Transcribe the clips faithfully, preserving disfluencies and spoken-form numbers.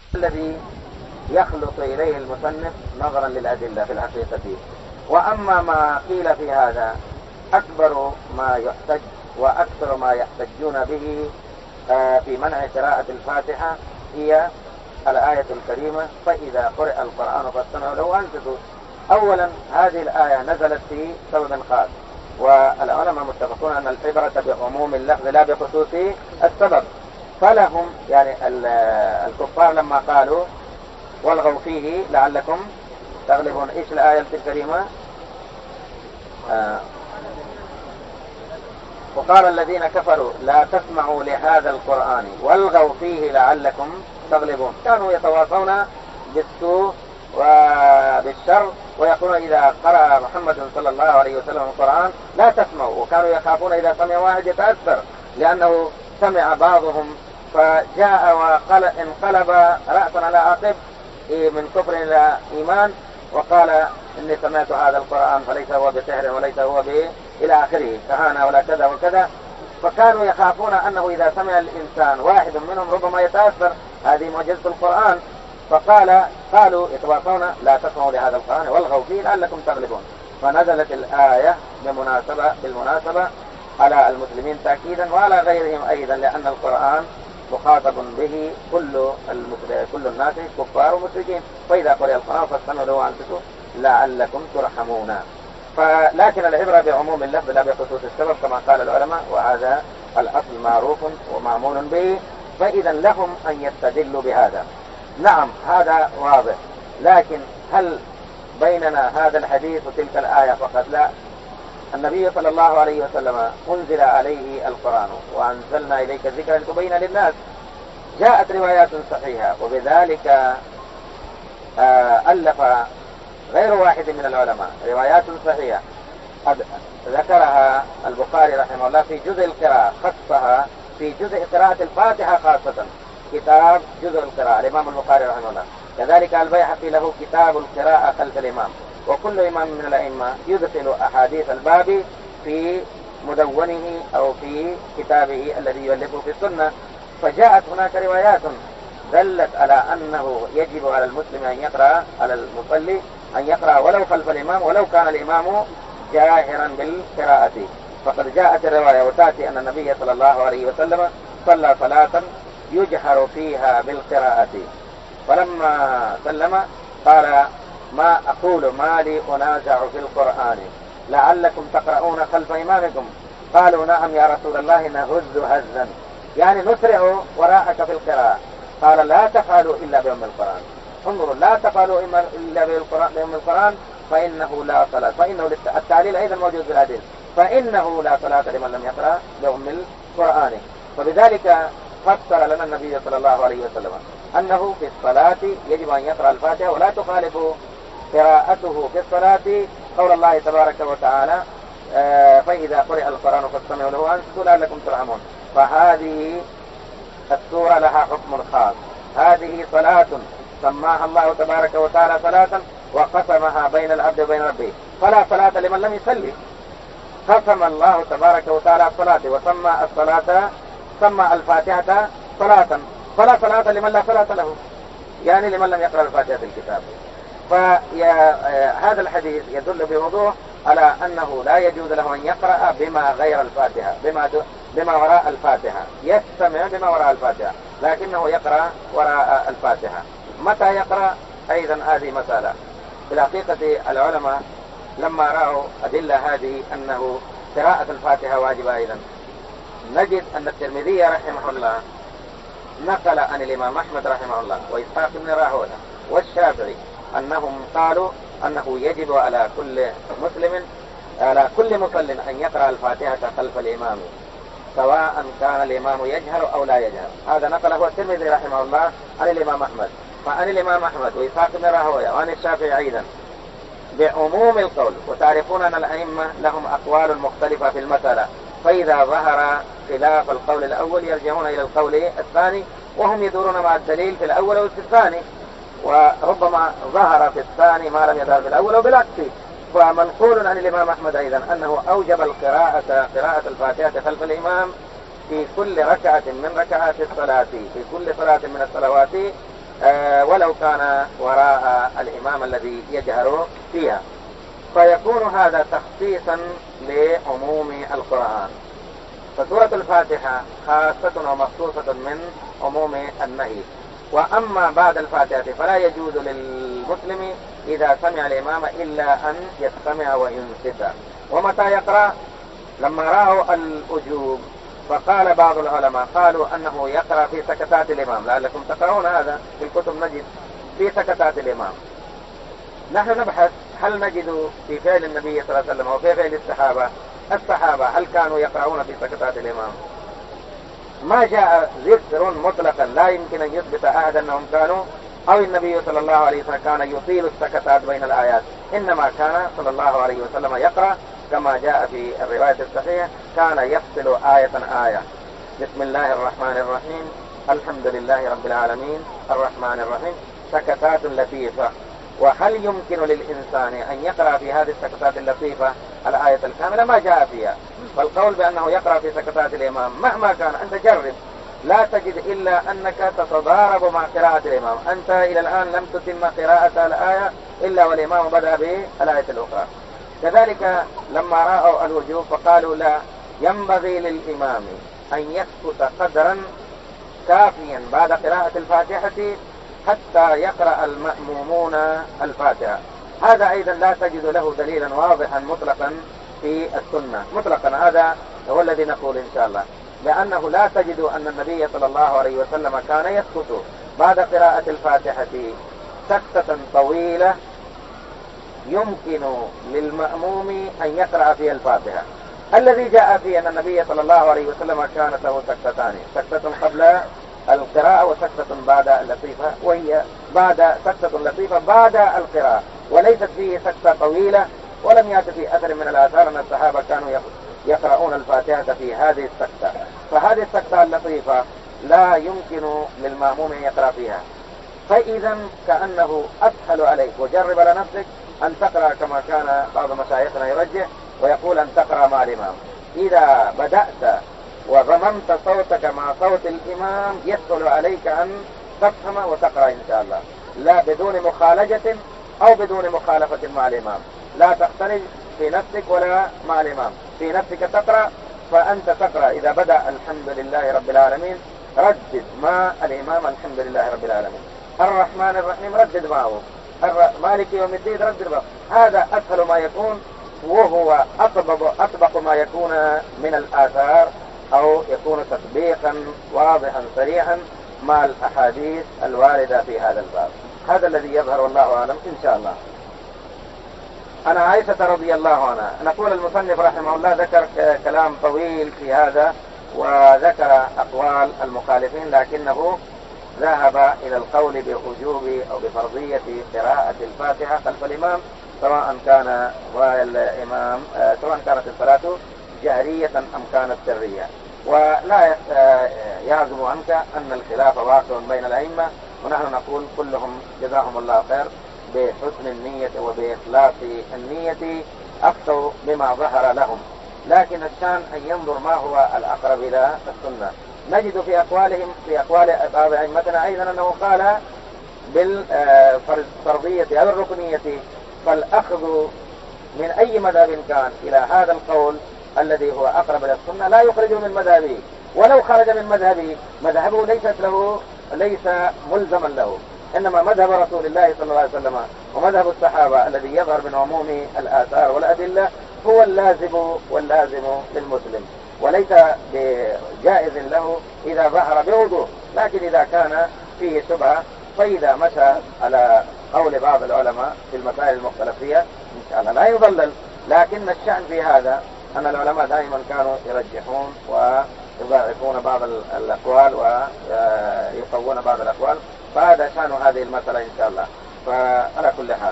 الذي يخلط إليه المصنف نظرا للأدلة في الحقيقة. وأما ما قيل في هذا أكبر ما يحتج وأكثر ما يحتجون به في منع قراءة الفاتحة هي الآية الكريمة فإذا قرئ القرآن فاستمعوا له وأنصتوا. أولا هذه الآية نزلت في سبب خاص، والعلماء متفقون أن العبرة بعموم اللفظ لا بخصوص السبب. فلهم يعني الكفار لما قالوا والغوا فيه لعلكم تغلبون، إيش الآية الكريمة؟ آه وقال الذين كفروا لا تسمعوا لهذا القرآن والغوا فيه لعلكم تغلبون. كانوا يتواصون بالسوء وبالشر ويقولون إذا قرأ محمد صلى الله عليه وسلم القرآن لا تسمعوا، وكانوا يخافون إذا سمع واحد يتأثر لأنه سمع بعضهم فجاء وقال انقلب رأسا على عقب من كفر إلى إيمان وقال إني سمعت هذا القرآن فليس هو بسحر وليس هو به إلى آخره كهانة ولا كذا وكذا. فكانوا يخافون أنه إذا سمع الإنسان واحد منهم ربما يتأثر، هذه معجزة القرآن. فقال قالوا يتواصون لا تسمعوا لهذا القرآن والغوا فيه لعلكم تغلبون. فنزلت الآية بمناسبة بالمناسبة على المسلمين تأكيدا وعلى غيرهم أيضا، لأن القرآن مخاطب به كل كل الناس كفار ومشركين. فإذا قرئ القرآن فاستمعوا له وأنصتوا لعلكم ترحمون. فلكن العبرة بعموم اللفظ لا بخصوص السبب كما قال العلماء، وهذا الأصل معروف ومعمول به، فإذا لهم أن يستدلوا بهذا. نعم هذا واضح، لكن هل بيننا هذا الحديث وتلك الآية فقط؟ لا، النبي صلى الله عليه وسلم أنزل عليه القرآن وأنزلنا إليك الذكر لتبين للناس. جاءت روايات صحيحة، وبذلك ألف غير واحد من العلماء روايات صحيحة ذكرها البخاري رحمه الله في جزء القراءة، خصها في جزء قراءة الفاتحة خاصة، كتاب جزء القراءة الإمام البخاري رحمه الله. كذلك البيهقي له كتاب القراءة خلف الإمام. وكل إمام من الأئمة يدخل أحاديث الباب في مدونه أو في كتابه الذي يؤلفه في السنة. فجاءت هناك روايات دلت على أنه يجب على المسلم أن يقرأ على المصلي أن يقرأ ولو خلف الإمام ولو كان الإمام جاهرا بالقراءة. فقد جاءت الرواية وتأتي أن النبي صلى الله عليه وسلم صلى صلاة يجهر فيها بالقراءة، فلما سلم قال ما أقول ما لي أنازع في القرآن لعلكم تقرؤون خلف إمامكم. قالوا نعم يا رسول الله نهز هزا، يعني نسرع وراءك في القراءة. قال لا تفعلوا إلا بأم القرآن. انظروا، لا تفعلوا إلا بأم القرآن فإنه لا صلاة، فإنه التعليل أيضا موجود في الحديث، فإنه لا صلاة لمن لم يقرأ بأم القرآن. فبذلك فسر لنا النبي صلى الله عليه وسلم أنه في الصلاة يجب أن يقرأ الفاتحة، ولا تخالف قراءته في الصلاة قول الله تبارك وتعالى فإذا قرئ القرآن فاستمعوا له وأنصتوا لعلكم ترحمون. فهذه السورة لها حكم خاص، هذه صلاة سماها الله تبارك وتعالى صلاة وقسمها بين العبد وبين ربه، فلا صلاة لمن لم يصلي. قسم الله تبارك وتعالى الصلاة وسمى الصلاة سمى الفاتحة صلاة، فلا صلاة لمن لا صلاة له، يعني لمن لم يقرأ الفاتحة الكتاب. فهذا الحديث يدل بوضوح على أنه لا يجوز له أن يقرأ بما غير الفاتحة، بما, بما وراء الفاتحة، يستمع بما وراء الفاتحة لكنه يقرأ وراء الفاتحة. متى يقرأ أيضا هذه مسألة. في الحقيقة العلماء لما رأوا أدلة هذه أنه قراءة الفاتحة واجبة أيضا، نجد أن الترمذي رحمه الله نقل عن الإمام أحمد رحمه الله وإسحاق بن راهويه والشافعي أنهم قالوا أنه يجب على كل مسلم على كل مصل أن يقرأ الفاتحة خلف الإمام سواء كان الإمام يجهر أو لا يجهر. هذا نقله الترمذي رحمه الله عن الإمام أحمد، فعن الإمام أحمد وإسحاق بن راهويه وعن الشافعي أيضا بعموم القول. وتعرفون أن الأئمة لهم أقوال مختلفة في المسألة، فإذا ظهر خلاف القول الأول يرجعون إلى القول الثاني، وهم يدورون مع الدليل في الأول وفي الثاني، وربما ظهر في الثاني ما لم يظهر في الأول وبالعكس. فمنقول عن الإمام أحمد أيضا أنه أوجب القراءة قراءة الفاتحة خلف الإمام في كل ركعة من ركعات الصلاة، في كل صلاة من الصلوات آه ولو كان وراء الإمام الذي يجهر فيها، فيكون هذا تخصيصا لعموم القرآن. فسورة الفاتحة خاصة ومخصوصة من عموم النهي. وأما بعد الفاتحة فلا يجوز للمسلم إذا سمع الإمام إلا أن يستمع وينصت. ومتى يقرأ؟ لما رأوا الوجوب فقال بعض العلماء قالوا أنه يقرأ في سكتات الإمام، لعلكم تقرؤون هذا في الكتب، نجد في سكتات الإمام. نحن نبحث هل نجد في فعل النبي صلى الله عليه وسلم وفي فعل الصحابة الصحابة هل كانوا يقرؤون في سكتات الإمام؟ ما جاء ذكر مطلقا لا يمكن أن يثبت أحد أنهم كانوا، أو النبي صلى الله عليه وسلم كان يطيل السكتات بين الآيات، إنما كان صلى الله عليه وسلم يقرأ كما جاء في الرواية الصحيحة، كان يفصل آية آية. بسم الله الرحمن الرحيم، الحمد لله رب العالمين، الرحمن الرحيم، سكتات لطيفة. وهل يمكن للإنسان أن يقرأ في هذه السكتات اللطيفة الآية الكاملة؟ ما جاء فيها. فالقول بأنه يقرأ في سكتات الإمام مهما كان، أنت جرب، لا تجد إلا أنك تتضارب مع قراءة الإمام. أنت إلى الآن لم تتم قراءة الآية إلا والإمام بدأ بالآية الأخرى. كذلك لما رأوا الوجوب فقالوا لا، ينبغي للإمام أن يسكت قدرا كافيا بعد قراءة الفاتحة حتى يقرأ المأمومون الفاتحة. هذا أيضا لا تجد له دليلا واضحا مطلقا في السنة مطلقا. هذا هو الذي نقول إن شاء الله، لأنه لا تجد أن النبي صلى الله عليه وسلم كان يسكت بعد قراءة الفاتحة سكتة طويلة يمكن للمأموم أن يقرأ فيها الفاتحة. الذي جاء فيه أن النبي صلى الله عليه وسلم كانت له سكتتان، سكتة قبل القراءة وسكتة بعد اللطيفة، وهي بعد سكتة لطيفة بعد القراءة، وليست فيه سكتة طويلة. ولم يأتي في أثر من الآثار أن الصحابة كانوا يقرؤون الفاتحة في هذه السكتة. فهذه السكتة اللطيفة لا يمكن للمأموم أن يقرأ فيها. فإذا كأنه أسهل عليك، وجرب على نفسك أن تقرأ كما كان بعض مشايخنا يرجح ويقول أن تقرأ مع الإمام. إذا بدأت وضممت صوتك مع صوت الإمام يسهل عليك أن تفهم وتقرأ إن شاء الله، لا بدون مخالجة أو بدون مخالفة مع الإمام. لا تختلف في نفسك ولا مع الإمام، في نفسك تقرأ، فأنت تقرأ إذا بدأ الحمد لله رب العالمين ردد مع الإمام الحمد لله رب العالمين، الرحمن الرحيم ردد معه، مالك يوم الدين ردد معه. هذا أسهل ما يكون، وهو أطبق, أطبق ما يكون من الآثار، أو يكون تطبيقا واضحا صريحا مع الأحاديث الواردة في هذا الباب. هذا الذي يظهر والله أعلم إن شاء الله. أنا عائشة رضي الله عنها، نقول المصنف رحمه الله ذكر كلام طويل في هذا وذكر أقوال المخالفين، لكنه ذهب إلى القول بوجوب أو بفرضية قراءة الفاتحة خلف الإمام، سواء كان الإمام سواء كانت الصلاة جهرية أم كانت سرية. ولا يعزم عنك أن الخلاف واقع بين الأئمة، ونحن نقول كلهم جزاهم الله خير بحسن النية وبإخلاص النية أخطأوا بما ظهر لهم، لكن الشان أن ينظر ما هو الأقرب إلى السنة. نجد في أقوالهم في أقوال بعض أئمتنا أيضا أنه قال بالفرضية أو الركنية، فالأخذ من أي مذهب كان إلى هذا القول الذي هو أقرب إلى السنة لا يخرجه من مذهبه، ولو خرج من مذهبه مذهبه ليست له ليس ملزما له، إنما مذهب رسول الله صلى الله عليه وسلم ومذهب الصحابة الذي يظهر من عموم الآثار والأدلة هو اللازم واللازم للمسلم، وليس بجائز له إذا ظهر بوضوح. لكن إذا كان فيه شبهة فإذا مشى على قول بعض العلماء في المسائل المختلف فيها إن شاء الله لا يضلل. لكن الشأن في هذا أن العلماء دائما كانوا يرجحون ويضعفون بعض الأقوال ويقوون بعض الأقوال، فهذا شأن هذه المسألة إن شاء الله. فعلى كل حال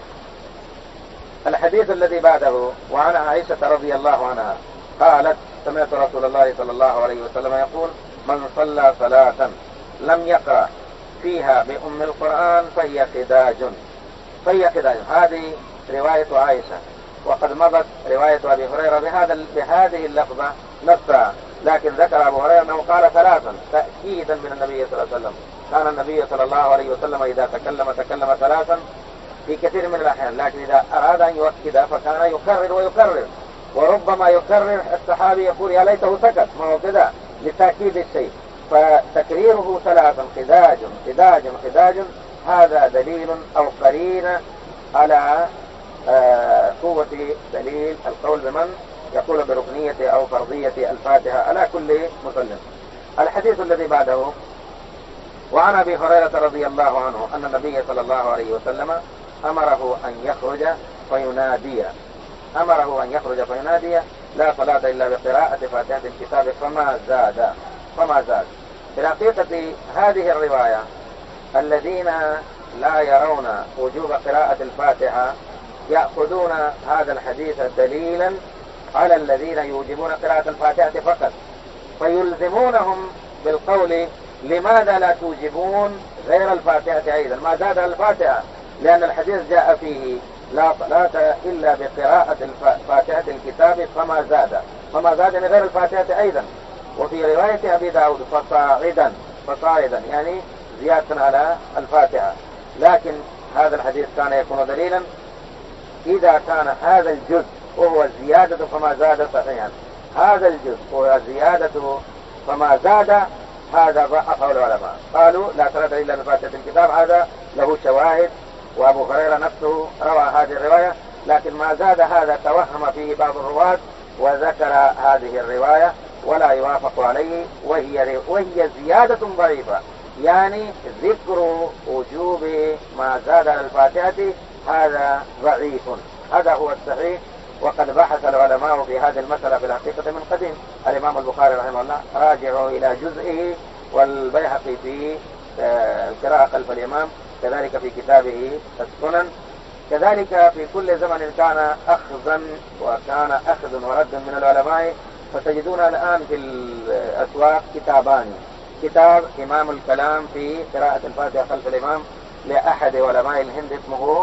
الحديث الذي بعده، وعن عائشة رضي الله عنها قالت سمعت رسول الله صلى الله عليه وسلم يقول: من صلى صلاة لم يقرأ فيها بأم القرآن فهي خداج فهي خداج. هذه رواية عائشة، وقد مضت رواية أبي هريرة بهذا بهذه اللفظة نفسها، لكن ذكر أبو هريرة أنه قال ثلاثا تأكيدا من النبي صلى الله عليه وسلم. كان النبي صلى الله عليه وسلم إذا تكلم تكلم ثلاثا في كثير من الأحيان، لكن إذا أراد أن يؤكد فكان يكرر ويكرر، وربما يكرر الصحابي يقول يا ليته سكت، ما هو كذا لتأكيد الشيء. فتكريره ثلاثا خداج خداج خداج هذا دليل أو قرينة على آه قوة دليل القول بمن يقول بركنية أو فرضية الفاتحة على كل مسلم. الحديث الذي بعده: وعن أبي هريرة رضي الله عنه أن النبي صلى الله عليه وسلم أمره أن يخرج فينادي أمره أن يخرج فينادي لا صلاة إلا بقراءة فاتحة الكتاب فما زاد فما زاد. في الحقيقة هذه الرواية الذين لا يرون وجوب قراءة الفاتحة يأخذون هذا الحديث دليلا على الذين يوجبون قراءة الفاتحة فقط، فيلزمونهم بالقول لماذا لا توجبون غير الفاتحة أيضا، ما زاد الفاتحة، لأن الحديث جاء فيه لا صلاة إلا بقراءة فاتحة الكتاب فما زاد فما زاد من غير الفاتحة أيضا. وفي رواية أبي داود فصاعدا فصاعدا يعني زيادة على الفاتحة. لكن هذا الحديث كان يكون دليلا إذا كان هذا الجزء وهو زيادة فما زاد صحيحا، هذا الجزء وهو زيادة فما زاد هذا ضعفه العلماء، قالوا لا صلاة إلا بفاتحة الكتاب، هذا له شواهد، وأبو هريرة نفسه روى هذه الرواية، لكن ما زاد هذا توهم فيه بعض الرواة وذكر هذه الرواية ولا يوافق عليه، وهي, وهي زيادة ضعيفة، يعني ذكر وجوب ما زاد على الفاتحة هذا ضعيف، هذا هو الصحيح. وقد بحث العلماء في هذه المسألة في الحقيقة من قديم. الإمام البخاري رحمه الله راجعوا إلى جزئه، والبيهقي في القراءة خلف الإمام، كذلك في كتابه السنن، كذلك في كل زمن كان أخذا وكان أخذ ورد من العلماء. فتجدون الآن في الأسواق كتابان: كتاب إمام الكلام في قراءة الفاتحة خلف الإمام لأحد علماء الهند اسمه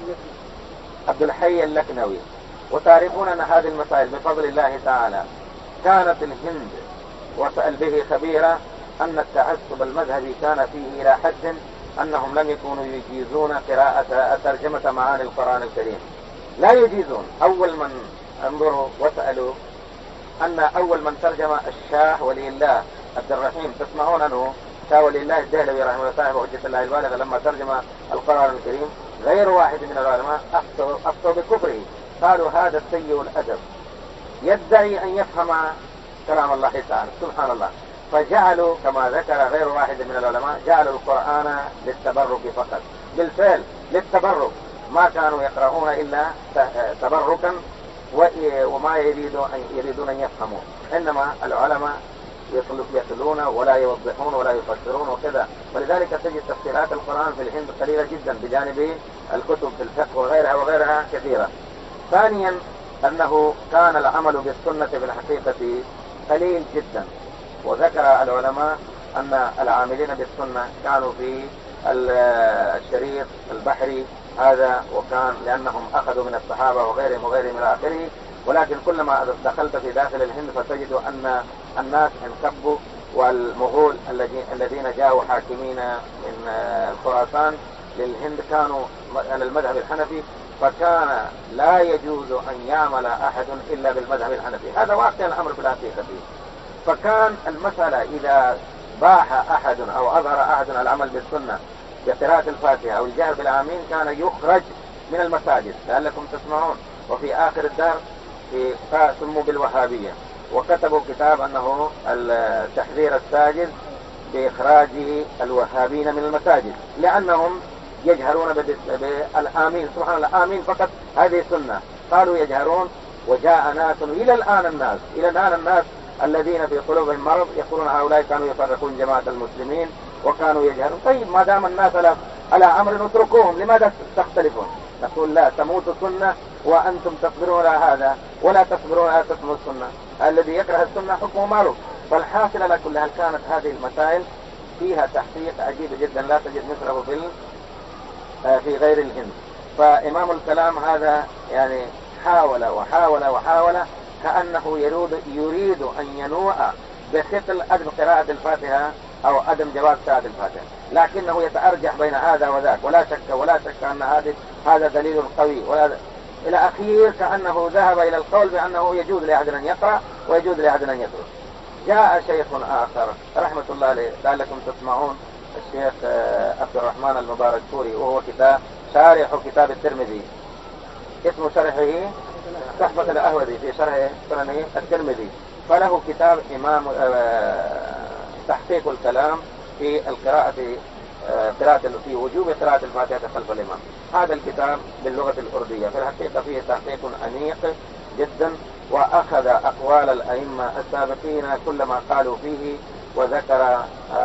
عبد الحي اللكنوي. وتعرفون أن هذه المسائل بفضل الله تعالى كانت الهند وسأل به خبيرة، أن التعصب المذهبي كان فيه إلى حد أنهم لم يكونوا يجيزون قراءة ترجمة معاني القرآن الكريم، لا يجيزون. أول من انظروا وسألوا أن أول من ترجم الشاه ولي الله عبد الرحيم، تسمعون أنه شاه ولي الله الدهلوي رحمه الله صاحب حجة الله البالغة، لما ترجم القرآن الكريم غير واحد من العلماء أفتوا, أفتوا بكفره، قالوا هذا سيء الأدب يدعي أن يفهم كلام الله تعالى، سبحان الله. فجعلوا كما ذكر غير واحد من العلماء جعلوا القرآن للتبرك فقط، بالفعل للتبرك، ما كانوا يقرؤون إلا تبركا وما يريدون أن يريدون أن يفهموا، إنما العلماء يصلون ولا يوضحون ولا يفسرون وكذا. ولذلك تجد تفسيرات القرآن في الهند قليلة جدا بجانب الكتب في الفقه وغيرها وغيرها كثيرة. ثانيا أنه كان العمل بالسنة في الحقيقة قليل جدا، وذكر العلماء أن العاملين بالسنة كانوا في الشريط البحري هذا، وكان لأنهم أخذوا من الصحابة وغيرهم وغيرهم إلى آخره. ولكن كلما دخلت في داخل الهند فتجد أن الناس انكبوا، والمغول الذين جاءوا حاكمين من خراسان للهند كانوا على المذهب الحنفي، فكان لا يجوز أن يعمل أحد إلا بالمذهب الحنفي، هذا واقع الأمر في الحقيقة. فكان المسألة إذا باح أحد أو أظهر أحد العمل بالسنة بقراءة الفاتحة أو الجهر بالآمين كان يخرج من المساجد، لعلكم تسمعون. وفي آخر الدار في سموا بالوهابية، وكتبوا كتاب أنه التحذير الساجد بإخراج الوهابين من المساجد، لأنهم يجهرون بالآمين، سبحان الله، آمين فقط، هذه سنة. قالوا يجهرون، وجاء ناس إلى الآن الناس إلى الآن الناس الذين في قلوبهم مرض يقولون هؤلاء كانوا يفرقون جماعة المسلمين وكانوا يجهرون. طيب ما دام الناس على أمر اتركوهم، لماذا تختلفون؟ نقول لا، تموت السنة وأنتم تصبرون على هذا ولا تصبرون على تسمو السنة، الذي يكره السنة حكمه معروف. فالحاصل على كل حال كانت هذه المسائل فيها تحقيق عجيب جدا لا تجد مثله في في غير الهند. فإمام الكلام هذا يعني حاول وحاول وحاول كأنه يريد, يريد أن ينوء بثقل عدم قراءة الفاتحة أو عدم جواز قراءة الفاتحة، لكنه يتأرجح بين هذا وذاك، ولا شك ولا شك أن هذا هذا دليل قوي، ولا إلى أخير كأنه ذهب إلى القول بأنه يجوز لأحد أن يقرأ ويجوز لأحد أن يدرس. جاء شيخ آخر رحمة الله عليه لعلكم تسمعون، الشيخ عبد الرحمن المبارك فوري، وهو كتاب شارح كتاب الترمذي، اسم شرحه تحفة الأهودي في شرح سنن الترمذي، فله كتاب إمام تحقيق الكلام في القراءة قراءة في وجوب قراءة الفاتحة خلف الإمام. هذا الكتاب باللغة الأردية في الحقيقة فيه تحقيق أنيق جدا، وأخذ أقوال الأئمة السابقين كل ما قالوا فيه وذكر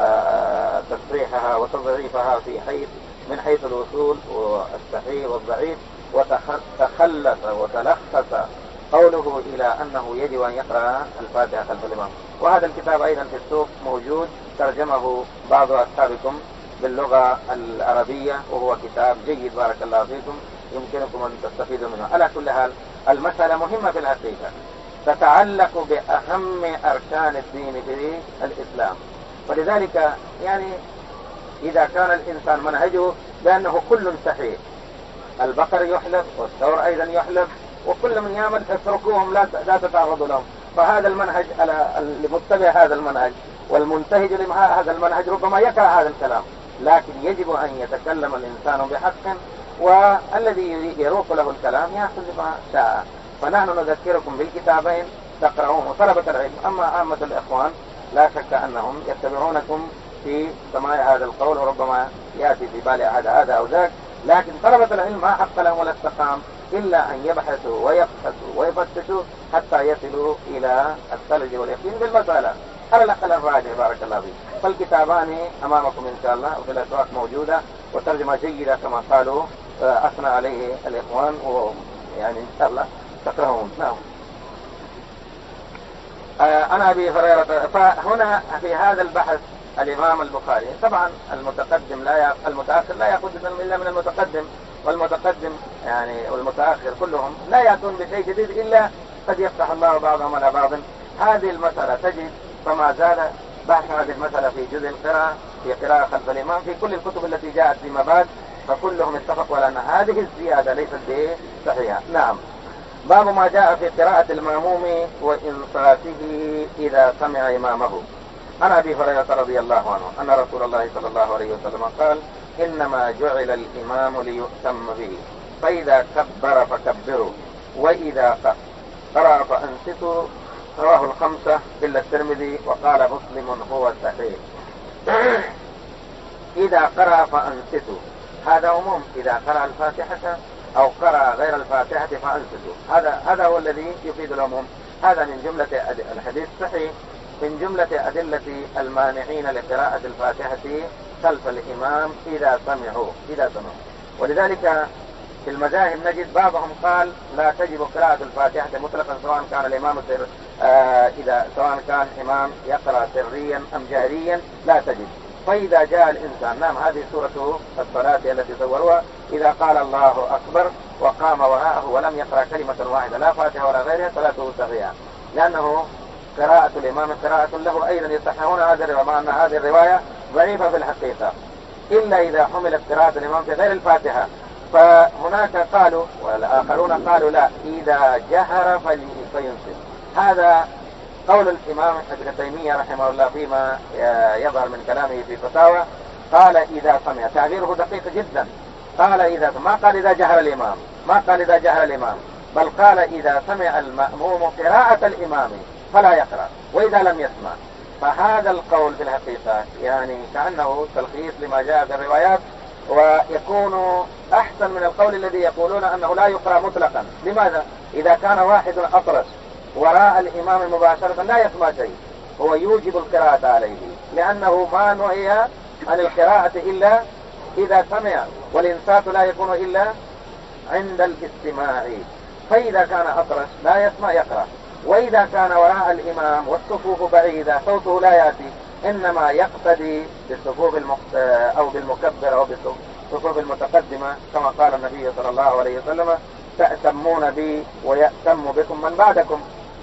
تصريحها وتضعيفها في حيث من حيث الوصول والصحيح والضعيف، وتخلص وتلخص قوله إلى أنه يجب أن يقرأ الفاتحة خلف الإمام. وهذا الكتاب أيضا في السوق موجود، ترجمه بعض أصحابكم باللغة العربية، وهو كتاب جيد بارك الله فيكم، يمكنكم أن تستفيدوا منه. على كل حال المسألة مهمة في الحقيقة، تتعلق بأهم أركان الدين في الإسلام، ولذلك يعني إذا كان الإنسان منهجه بأنه كل صحيح، البقر يحلب والثور أيضا يحلب وكل من يعمل اتركوهم لا لا تتعرضوا لهم، فهذا المنهج المتبع هذا المنهج والمنتهج لمع هذا المنهج ربما يكره هذا الكلام، لكن يجب أن يتكلم الإنسان بحق، والذي يروق له الكلام يأخذ ما شاء. فنحن نذكركم بالكتابين تقرؤون طلبة العلم، أما عامة الإخوان لا شك أنهم يتبعونكم في سماع هذا القول، وربما يأتي في بال أحد هذا أو ذاك، لكن طلبة العلم ما حق لهم ولا استقام إلا أن يبحثوا ويبحثوا ويفتشوا حتى يصلوا إلى الثلج واليقين بالمسألة على الأقل الراجع بارك الله فيك. فالكتابان أمامكم إن شاء الله، وفي الأسواق موجودة وترجمة جيدة كما قالوا أثنى عليه الإخوان، ويعني إن شاء الله تقرأون. نعم. أنا أبي هريرة. فهنا في هذا البحث الإمام البخاري طبعا المتقدم لا ي... المتأخر لا يأخذ إلا من المتقدم، والمتقدم يعني والمتأخر كلهم لا يأتون بشيء جديد إلا قد يفتح الله بعضهم على بعض. هذه المسألة تجد فما زال بحث هذه المسألة في جزء القراءة، في قراءة خلف الإمام، في كل الكتب التي جاءت فيما بعد، فكلهم اتفقوا على أن هذه الزيادة ليست صحيحة. نعم. باب ما جاء في قراءة المأموم وإنصاته إذا سمع إمامه. عن أبي هريرة رضي الله عنه أن رسول الله صلى الله عليه وسلم قال: إنما جعل الإمام ليؤتم به، فإذا كبر فكبروا، وإذا قرأ فأنصتوا. رواه الخمسة إلا الترمذي، وقال مسلم هو صحيح. إذا قرأ فأنصتوا هذا عموم، إذا قرأ الفاتحة أو قرأ غير الفاتحة فأنصتوا، هذا هذا هو الذي يفيد العموم. هذا من جملة الحديث صحيح، من جملة أدلة المانعين لقراءة الفاتحة خلف الإمام إذا سمعوا إذا سمعوا ولذلك في المذاهب نجد بعضهم قال لا تجب قراءة الفاتحة مطلقا، سواء كان الإمام سر آه إذا سواء كان إمام يقرأ سريا أم جهريا لا تجب. فإذا جاء الإنسان، نعم هذه سورة الصلاة التي صوروها، إذا قال الله أكبر وقام وراءه ولم يقرأ كلمة واحدة لا فاتحة ولا غيرها صلاته صحيحة، لأنه قراءة الإمام قراءة له أيضا. يصححون هذا الرواية مع أن هذه الرواية ضعيفة في الحقيقة، إلا إذا حملت قراءة الإمام في غير الفاتحة. فهناك قالوا والآخرون قالوا لا، إذا جهر فينصت. هذا قول الإمام ابن تيمية رحمه الله فيما يظهر من كلامه في فتاوى، قال إذا سمع، تعبيره دقيق جدا، قال إذا ما قال إذا جهر الإمام، ما قال إذا جهر الإمام، بل قال إذا سمع المأموم قراءة الإمام فلا يقرأ، وإذا لم يسمع. فهذا القول في الحقيقة يعني كأنه تلخيص لما جاء في الروايات، ويكون أحسن من القول الذي يقولون أنه لا يقرأ مطلقا. لماذا؟ إذا كان واحد أطرش وراء الإمام مباشرة لا يسمع شيء، هو يوجب القراءة عليه، لأنه ما نهي عن القراءة إلا إذا سمع، والإنصات لا يكون إلا عند الاستماع. فإذا كان أطرش لا يسمع يقرأ، وإذا كان وراء الإمام والصفوف بعيدة صوته لا يأتي، إنما يقتدي بالصفوف المقت... أو بالمكبر أو بالصفوف المتقدمة، كما قال النبي صلى الله عليه وسلم: تأتمون بي ويأتم بكم من بعدكم.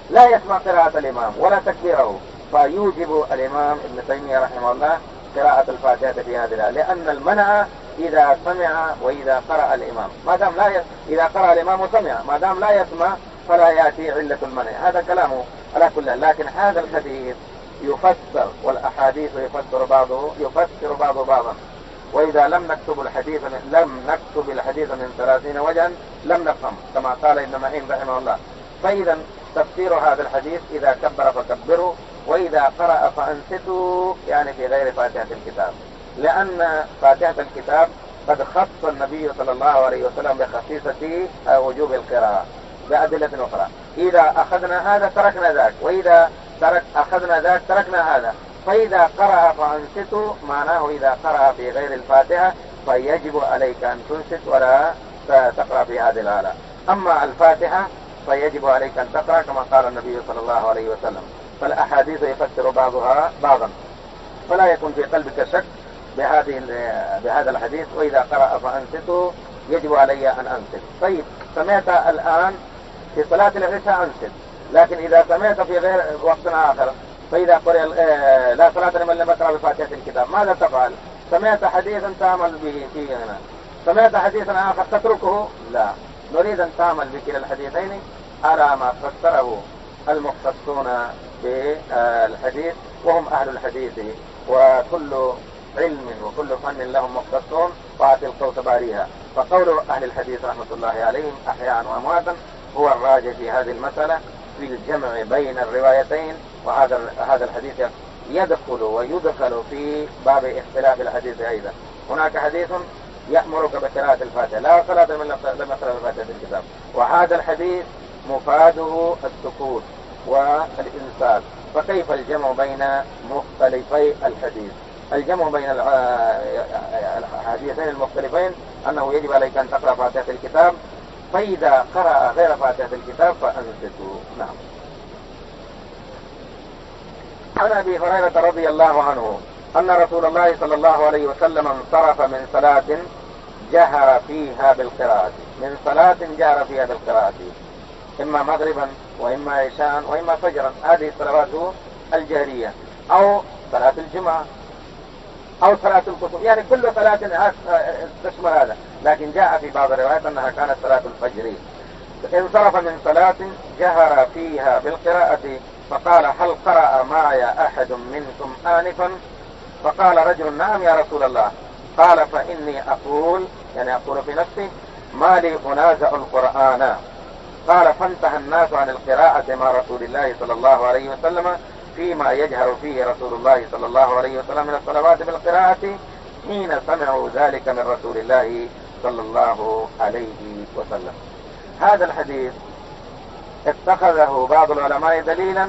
لا يسمع قراءة الإمام ولا تكبيره، فيوجب الإمام ابن تيمية رحمه الله قراءة الفاتحة في هذه الآية، لأن المنع إذا سمع وإذا قرأ الإمام، ما دام لا ي... إذا قرأ الإمام وسمع، ما دام لا يسمع فلا يأتي علة المنع. هذا كلامه على كل، لكن هذا الحديث يفسر، والأحاديث يفسر بعضه يفسر بعض بعضا. وإذا لم نكتب الحديث لم نكتب الحديث من ثلاثين وجها لم نفهم، كما قال ابن معين رحمه الله. فإذا تفسير هذا الحديث إذا كبر فكبروا، وإذا قرأ فأنصتوا، يعني في غير فاتحة الكتاب، لأن فاتحة الكتاب قد خص النبي صلى الله عليه وسلم بخصيصة وجوب القراءة بأدلة أخرى. إذا أخذنا هذا تركنا ذاك، وإذا ترك أخذنا ذاك تركنا هذا. فإذا قرأ فأنصتوا معناه إذا قرأ في غير الفاتحة فيجب عليك أن تنصت ولا تقرأ في هذه الآلة. أما الفاتحة فيجب عليك أن تقرأ كما قال النبي صلى الله عليه وسلم. فالأحاديث يفسر بعضها بعضا، فلا يكون في قلبك شك بهذه بهذا الحديث. وإذا قرأ فأنصتوا يجب علي أن أنصت. طيب، سمعت الآن في صلاة العشاء أنصت، لكن إذا سمعت في غير وقت آخر، فإذا قرأ لا صلاة لمن لم يقرأ بفاتحة الكتاب، ماذا تفعل؟ سمعت حديثا تعمل به فيه هنا، سمعت حديثا آخر تتركه؟ لا، نريد أن تعمل بكلا الحديثين على ما فسره المختصون بالحديث، وهم أهل الحديث، وكل علم وكل فن لهم مختصون، فأعطي القوس باريها. فقول أهل الحديث رحمة الله عليهم أحياء وأمواتا هو الراجح في هذه المسألة في الجمع بين الروايتين. وهذا هذا الحديث يدخل ويدخل في باب اختلاف الحديث أيضا. هناك حديث يأمرك بقراءة الفاتحة، لا صلاة من لم يقرأ بفاتحة الكتاب، وهذا الحديث مفاده السكوت والإنصات. فكيف الجمع بين مختلفي الحديث؟ الجمع بين الحديثين المختلفين أنه يجب عليك أن تقرأ فاتحة الكتاب، فإذا قرأ غير فاتحة الكتاب فأنصتوا. نعم. عن أبي هريرة رضي الله عنه أن رسول الله صلى الله عليه وسلم انصرف من صلاة جهر فيها بالقراءة، من صلاة جهر فيها بالقراءة، إما مغربا وإما عشاء وإما فجرا، هذه الصلوات الجهرية، أو صلاة الجمعة أو صلاة الكسوف، يعني كل صلاة تشمل هذا. لكن جاء في بعض الروايات أنها كانت صلاة الفجر. انصرف من صلاة جهر فيها بالقراءة فقال: هل قرأ معي أحد منكم آنفا؟ فقال رجل: نعم يا رسول الله. قال: فإني أقول، يعني أقول في نفسي، ما لي أنازع القرآن. قال: فانتهى الناس عن القراءة مع رسول الله صلى الله عليه وسلم فيما يجهر فيه رسول الله صلى الله عليه وسلم من الصلوات بالقراءة حين سمعوا ذلك من رسول الله صلى الله عليه وسلم. هذا الحديث اتخذه بعض العلماء دليلا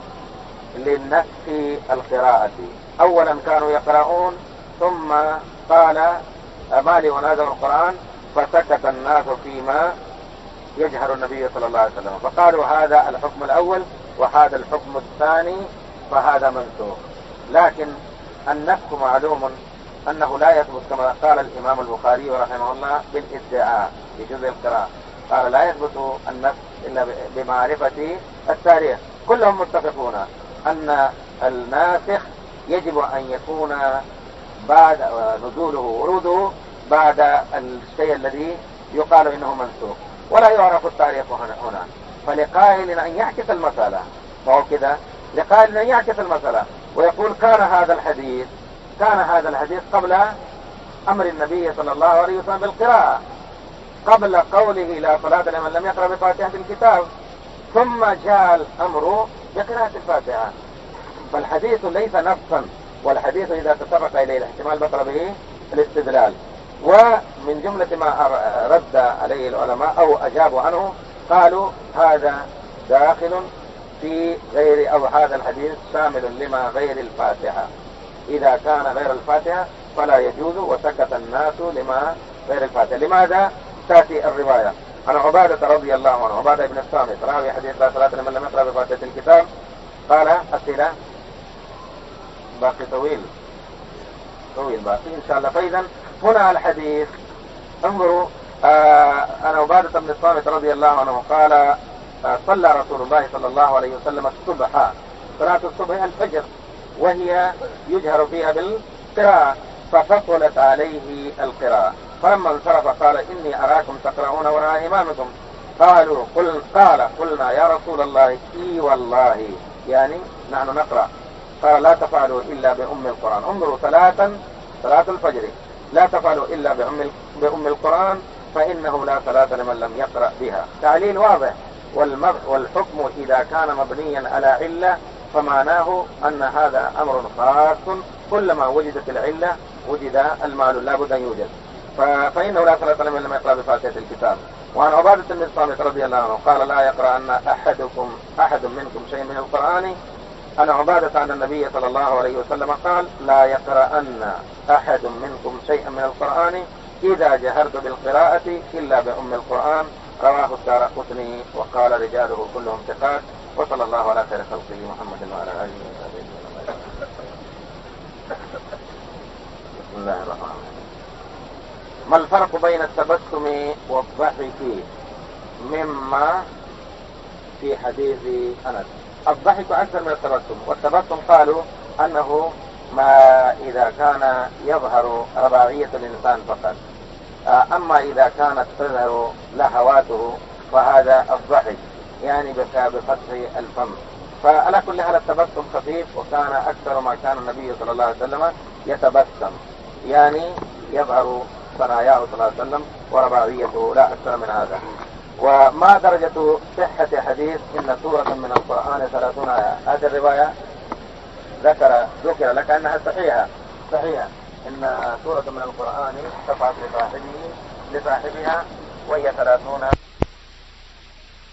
لنسخ القراءة. أولا كانوا يقرؤون ثم قال: ما لي أنازع القرآن، فسكت الناس فيما يجهر النبي صلى الله عليه وسلم، فقالوا هذا الحكم الأول وهذا الحكم الثاني، فهذا منسوخ. لكن النسخ معلوم أنه لا يثبت كما قال الإمام البخاري رحمه الله بالادعاء في جزء القراءة، قال لا يثبت النسخ إلا بمعرفة التاريخ. كلهم متفقون أن الناسخ يجب أن يكون بعد نزوله وروده بعد الشيء الذي يقال إنه منسوخ، ولا يعرف التاريخ هنا. فلقائل أن يعكس المسألة، وهو كذا، لقائل أن يعكس المسألة ويقول كان هذا الحديث كان هذا الحديث قبل أمر النبي صلى الله عليه وسلم بالقراءة، قبل قوله لا صلاة لمن لم يقرأ بفاتحة الكتاب، ثم جاء الأمر بقراءة الفاتحة. فالحديث ليس نصا، والحديث إذا تطرق إليه الاحتمال بطل به الاستدلال. ومن جملة ما رد عليه العلماء أو أجابوا عنه قالوا هذا داخل في غير، أو هذا الحديث شامل لما غير الفاتحة، إذا كان غير الفاتحة فلا يجوز، وسكت الناس لما غير الفاتحة. لماذا؟ تأتي الرواية عن عبادة رضي الله عنه، عبادة بن الصامت راوي حديث لا صلاة لمن لم يقرأ بفاتحة الكتاب، قال أسئلة باقي طويل طويل باقي إن شاء الله. فإذا هنا الحديث انظروا، آه عن عبادة بن الصامت رضي الله عنه قال صلى رسول الله صلى الله عليه وسلم الصبح، صلاة الصبح الفجر، وهي يجهر فيها بالقراءة، ففصلت عليه القراءة، فلما انصرف قال إني أراكم تقرؤون وراء إمامكم. قالوا قل قال قلنا يا رسول الله إي والله، يعني نحن نقرأ. قال لا تفعلوا إلا بأم القرآن. انظروا ثلاثا، صلاة الفجر لا تفعلوا إلا بأم بأم القرآن فإنه لا صلاة لمن لم يقرأ بها. تعليل واضح. والحكم إذا كان مبنيا على علة فمعناه أن هذا أمر خاص، كلما وجدت العلة وجد المال، لا بد أن يوجد. فإنه لا صلاة لمن لم يقرأ بفاتحة الكتاب. وعن عبادة بن الصامت رضي الله عنه قال لا يقرأ أن أحدكم أحد منكم شيء من القرآن. عن عبادة عن النبي صلى الله عليه وسلم قال لا يقرأ أن أحد منكم شيئا من القرآن إذا جهرت بالقراءة إلا بأم القرآن. رواه الدارقطني وقال رجاله كلهم ثقات. وصلى الله على خير خلقه محمد وعلى آله وصحبه وسلم. بسم الله الرحمن الرحيم. ما الفرق بين التبسم والضحك مما في حديث أنس؟ الضحك أكثر من التبسم، والتبسم قالوا أنه ما إذا كان يظهر رباعية الإنسان فقط، أما إذا كانت تظهر لهواته فهذا الضحك، يعني بفتح الفم. فعلى كل حال التبسم خفيف، وكان أكثر ما كان النبي صلى الله عليه وسلم يتبسم، يعني يظهر ثناياه صلى الله عليه وسلم ورباعيته، لا أكثر من هذا. وما درجة صحة حديث إن سورة من القرآن ثلاثون آية؟ هذه الرواية ذكر ذكر لك أنها صحيحة صحيحة إن سورة من القرآن تفعل لصاحبه لصاحبها وهي ثلاثون